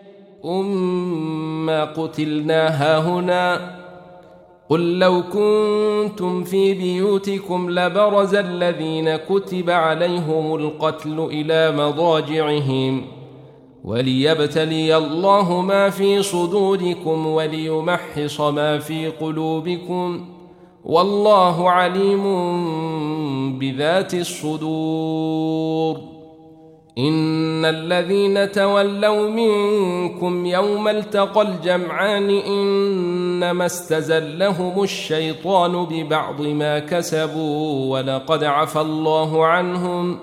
ما قتلنا هاهنا قل لو كنتم في بيوتكم لبرز الذين كتب عليهم القتل إلى مضاجعهم وليبتلي الله ما في صدوركم وليمحص ما في قلوبكم والله عليم بذات الصدور إن الذين تولوا منكم يوم التقى الجمعان إنما استزلهم الشيطان ببعض ما كسبوا ولقد عفى الله عنهم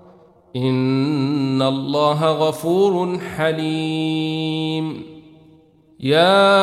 إن الله غفور حليم يا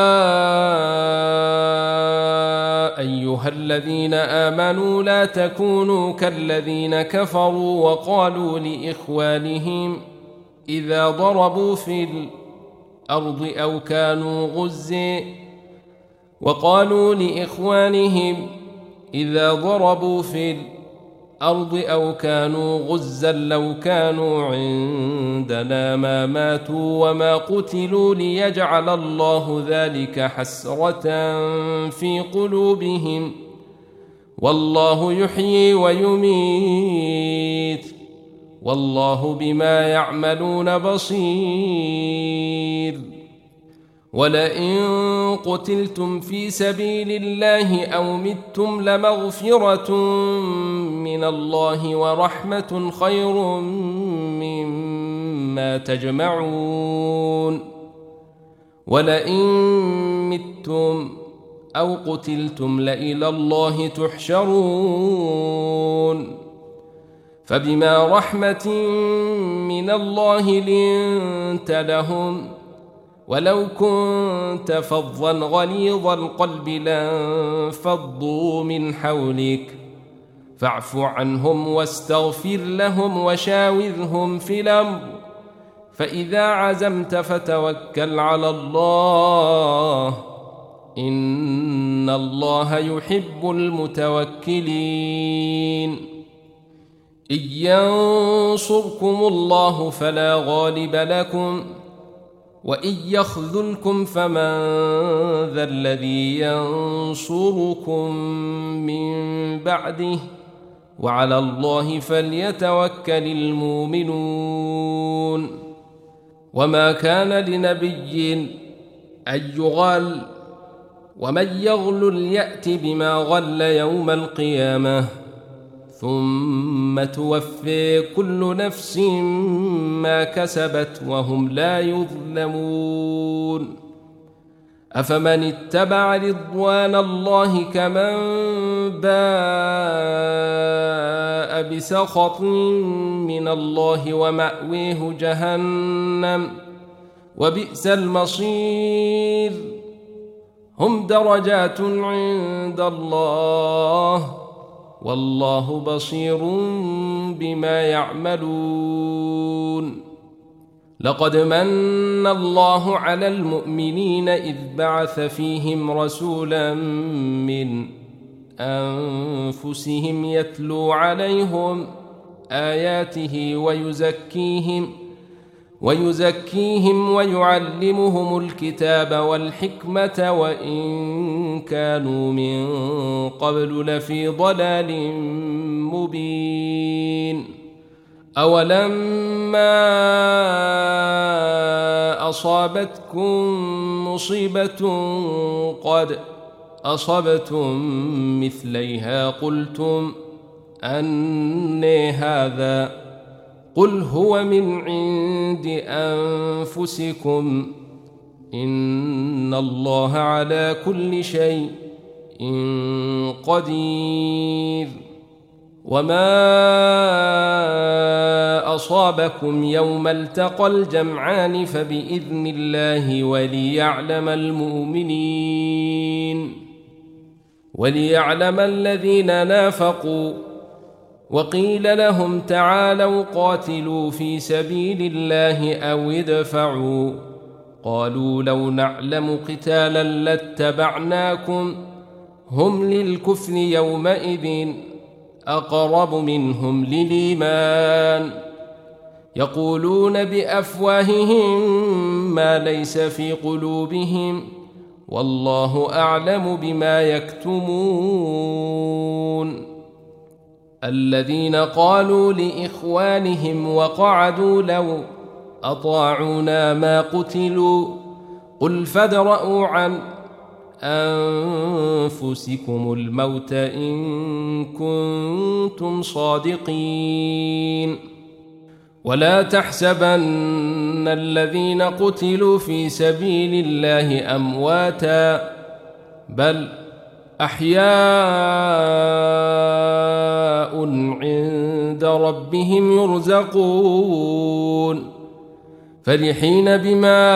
أيها الذين آمنوا لا تكونوا كالذين كفروا وقالوا لإخوانهم إذا ضربوا في الأرض أو كانوا غزا وقالوا لإخوانهم إذا ضربوا في الأرض أو كانوا غزا لو كانوا عندنا ما ماتوا وما قتلوا ليجعل الله ذلك حسرة في قلوبهم والله يحيي ويميت والله بما يعملون بصير ولئن قتلتم في سبيل الله أو متم لمغفرة من الله ورحمة خير مما تجمعون ولئن متم أو قتلتم لإلى الله تحشرون فبما رحمة من الله لنت لهم ولو كنت فظا غليظ القلب لانفضوا من حولك فاعف عنهم واستغفر لهم وشاورهم في الأمر فإذا عزمت فتوكل على الله إن الله يحب المتوكلين إن ينصركم الله فلا غالب لكم وإن يخذلكم فمن ذا الذي ينصركم من بعده وعلى الله فليتوكل المؤمنون وما كان لنبي أن يغل ومن يغلل يأت بما غل يوم القيامة ثم توفي كل نفس ما كسبت وهم لا يظلمون أفمن اتبع رضوان الله كمن باء بسخط من الله ومأويه جهنم وبئس المصير هم درجات عند الله والله بصير بما يعملون لقد من الله على المؤمنين إذ بعث فيهم رسولا من أنفسهم يتلو عليهم آياته ويزكيهم ويعلمهم الكتاب والحكمة وإن كانوا من قبل لفي ضلال مبين. أولما أصابتكم مصيبة قد أصبتم مثليها قلتم أنى هذا قل هو من عند أنفسكم إن الله على كل شيء قدير. وما أصابكم يوم التقى الجمعان فبإذن الله وليعلم المؤمنين وليعلم الذين نافقوا. وقيل لهم تعالوا قاتلوا في سبيل الله أو ادفعوا قالوا لو نعلم قتالا لاتبعناكم هم للكفر يومئذ أقرب منهم للإيمان يقولون بأفواههم ما ليس في قلوبهم والله أعلم بما يكتمون. الذين قالوا لإخوانهم وقعدوا لو أطاعونا ما قتلوا قل فادرءوا عن أنفسكم الموت إن كنتم صادقين. ولا تحسبن الذين قتلوا في سبيل الله أمواتا بل أحياء عند ربهم يرزقون فرحين بما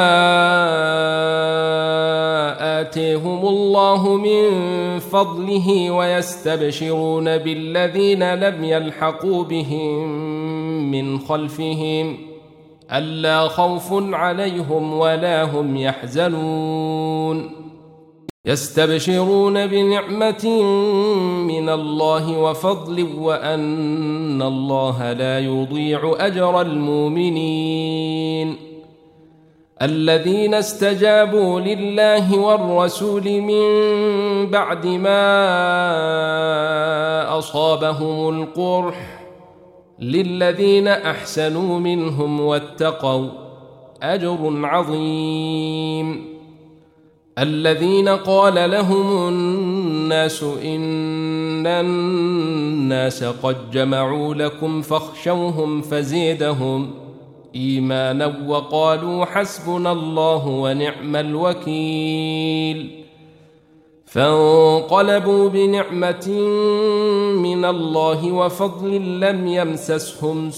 آتيهم الله من فضله ويستبشرون بالذين لم يلحقوا بهم من خلفهم ألا خوف عليهم ولا هم يحزنون يستبشرون بنعمة من الله وفضل وأن الله لا يضيع أجر المؤمنين. الذين استجابوا لله والرسول من بعد ما أصابهم القرح للذين أحسنوا منهم واتقوا أجر عظيم. الذين قال لهم الناس إن الناس قد جمعوا لكم فاخشوهم فزيدهم إيمانا وقالوا حسبنا الله ونعم الوكيل فانقلبوا بنعمة من الله وفضل لم يمسسهم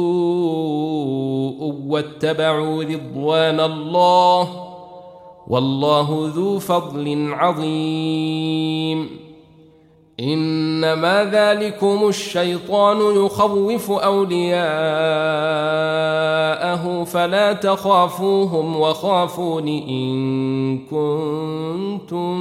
سوء واتبعوا رضوان الله والله ذو فضل عظيم. إنما ذلكم الشيطان يخوف أولياءه فلا تخافوهم وخافون إن كنتم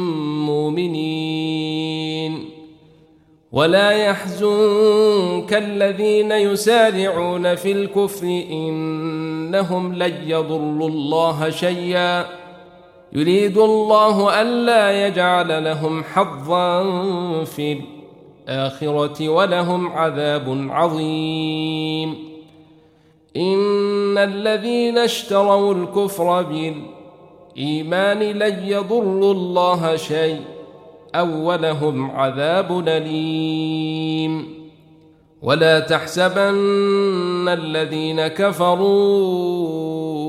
مؤمنين. ولا يحزنك الذين يسارعون في الكفر إنهم لن يضروا الله شيئا يريد الله ألا يجعل لهم حظا في الآخرة ولهم عذاب عظيم. إن الذين اشتروا الكفر بالإيمان لن يضروا الله شيئا ولهم عذاب أليم. ولا تحسبن الذين كفروا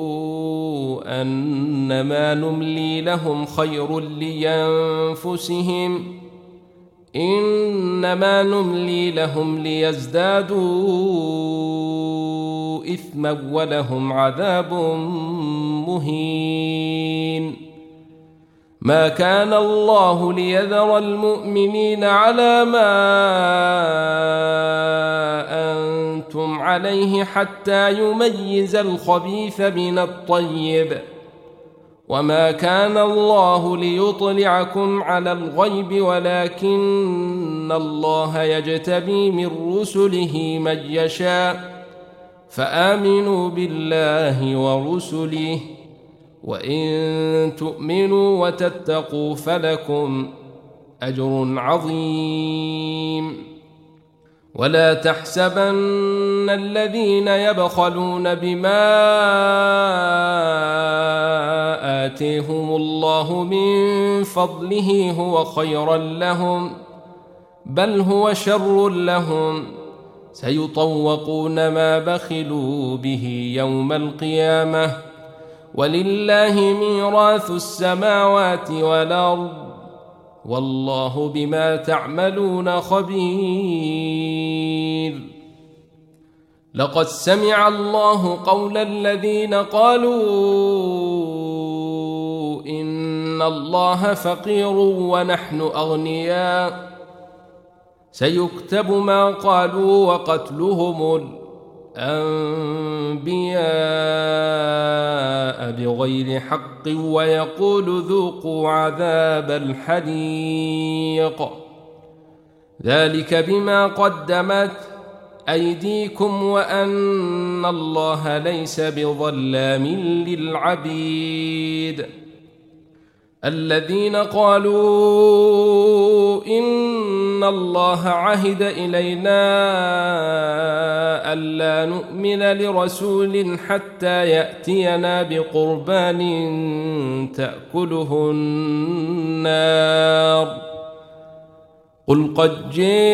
أنما نملي لهم خير لأنفسهم إنما نملي لهم ليزدادوا إثما ولهم عذاب مهين. ما كان الله ليذر المؤمنين على ما أنتم عليه حتى يميز الخبيث من الطيب وما كان الله ليطلعكم على الغيب ولكن الله يجتبي من رسله من يشاء فآمنوا بالله ورسله، وإن تؤمنوا وتتقوا فلكم أجر عظيم. ولا تحسبن الذين يبخلون بما آتيهم الله من فضله هو خيرا لهم، بل هو شر لهم، سيطوقون ما بخلوا به يوم القيامة، ولله ميراث السماوات والأرض، والله بما تعملون خبير. لقد سمع الله قول الذين قالوا إن الله فقير ونحن أغنياء، سيكتب ما قالوا وقتلهم الأنبياء بغير حق، ويقول ذوقوا عذاب الحريق، ذلك بما قدمت أيديكم وأن الله ليس بظلام للعبيد. الذين قالوا إن الله عهد إلينا ألا نؤمن لرسول حتى يأتينا بقربان تأكله النار، قل قد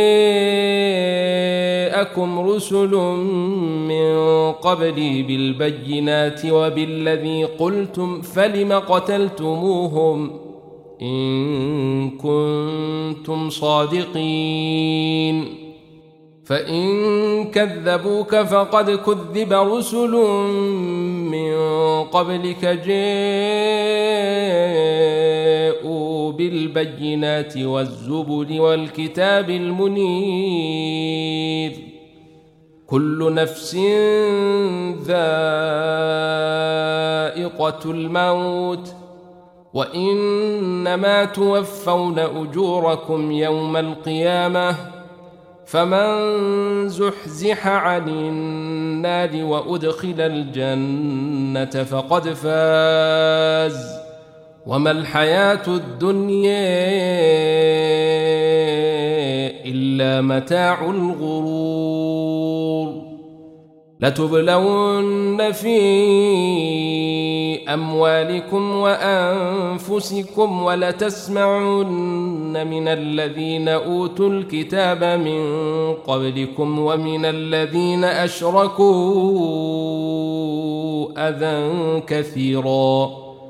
جاءكم رسل من قبلي بالبينات وبالذي قلتم، فلم قتلتموهم إن كنتم صادقين؟ فإن كذبوك فقد كذب رسل من قبلك جاءوا بالبينات والزبر والكتاب المنير، كل نفس ذائقة الموت، وإنما توفون أجوركم يوم القيامة، فمن زحزح عن النار وأدخل الجنة فقد فاز، وما الحياة الدنيا إلا متاع الغرور. لتبلون في أموالكم وأنفسكم ولتسمعن من الذين أوتوا الكتاب من قبلكم ومن الذين أشركوا أذى كثيرا،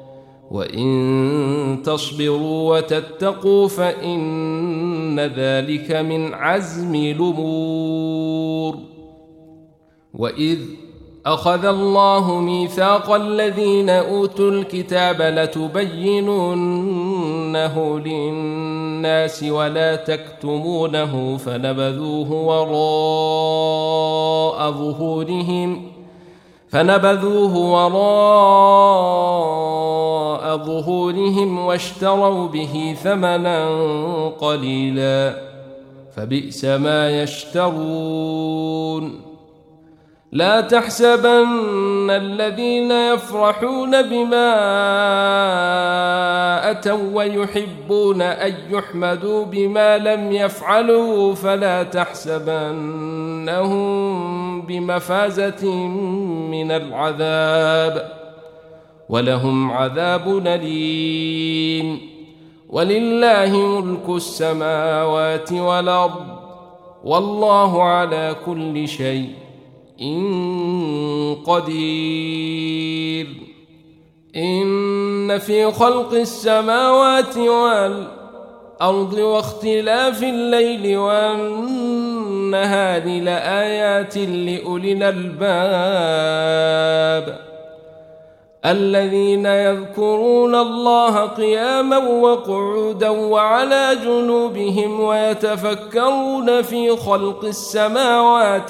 وإن تصبروا وتتقوا فإن ذلك من عزم الأمور. وإذ أخذ الله ميثاق الذين أوتوا الكتاب لتبيننه للناس ولا تكتمونه فنبذوه وراء ظهورهم واشتروا به ثمنا قليلا، فبئس ما يشترون. لا تحسبن الذين يفرحون بما أتوا ويحبون أن يحمدوا بما لم يفعلوا فلا تحسبنهم بمفازة من العذاب، ولهم عذاب أليم. ولله ملك السماوات والأرض، والله على كل شيء قدير. إن في خلق السماوات والأرض واختلاف الليل والنهار لآيات لأولي الألباب، الذين يذكرون الله قياما وقعودا وعلى جنوبهم ويتفكرون في خلق السماوات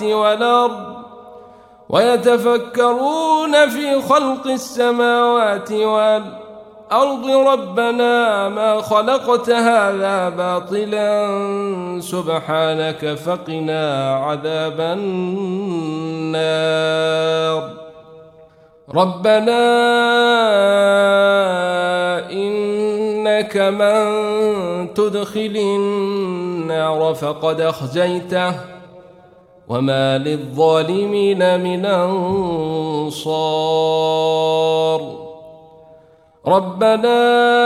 والأرض أرض ربنا ما خلقت هذا باطلا سبحانك فقنا عذاب النار ربنا إنك من تدخل النار فقد أخزيته وما للظالمين من أنصار ربنا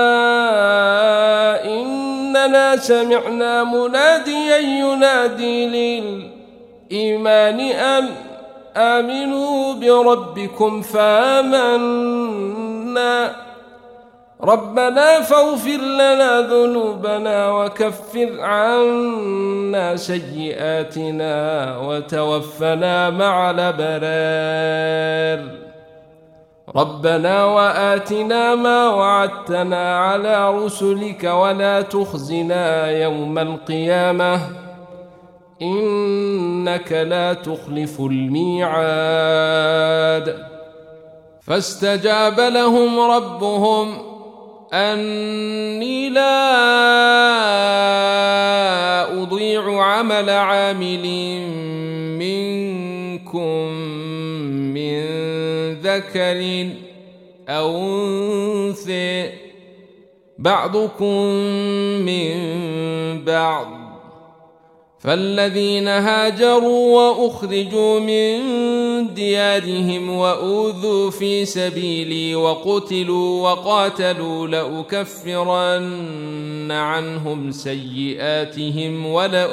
إننا سمعنا مناديا ينادي للإيمان أن آمنوا بربكم فآمنا ربنا فاغفر لنا ذنوبنا وكفر عنا سيئاتنا وتوفنا مع الأبرار ربنا وآتنا ما وعدتنا على رسلك ولا تخزنا يوم القيامة إنك لا تخلف الميعاد فاستجاب لهم ربهم أني لا أضيع عمل عامل منكم من ذكر أو أنثى بعضكم من بعض فالذين هاجروا وأخرجوا من ديارهم وأوذوا في سبيلي وقتلوا وقاتلوا لأكفرن عنهم سيئاتهم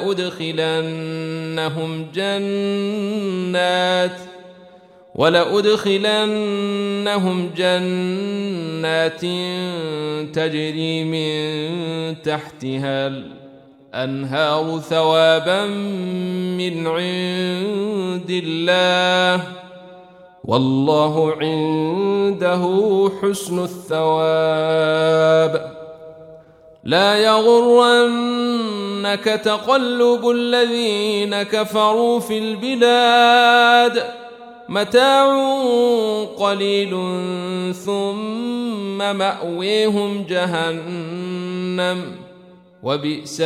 ولأدخلنهم جنات تجري من تحتها الأنهار ثوابا من عند الله والله عنده حسن الثواب لا يغرنك تقلب الذين كفروا في البلاد متاع قليل ثم مأويهم جهنم وبئس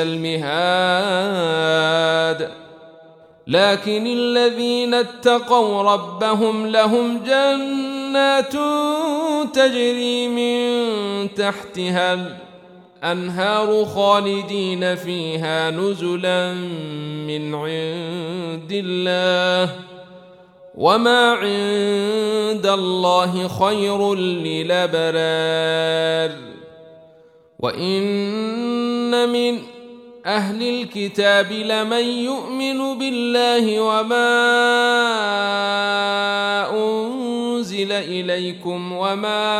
المهاد لكن الذين اتقوا ربهم لهم جنات تجري من تحتها الأنهار خالدين فيها نزلا من عند الله وما عند الله خير للأبرار وإن من أهل الكتاب لمن يؤمن بالله وما أنزل إليكم وما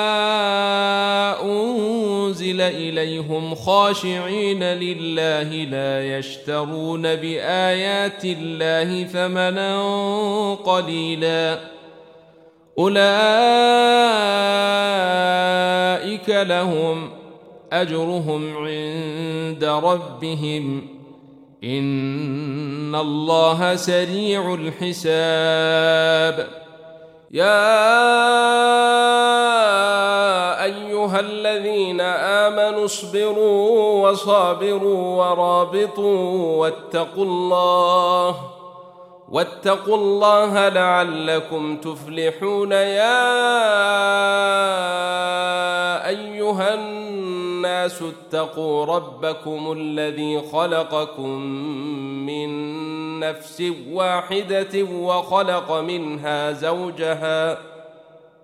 أنزل إليهم خاشعين لله لا يشترون بآيات الله ثمنا قليلا أولئك لهم أجرهم عند ربهم إن الله سريع الحساب يا أيها الذين آمنوا اصبروا وصابروا ورابطوا واتقوا الله لعلكم تفلحون يا أيها الناس اتقوا ربكم الذي خلقكم من نفس واحدة وخلق منها زوجها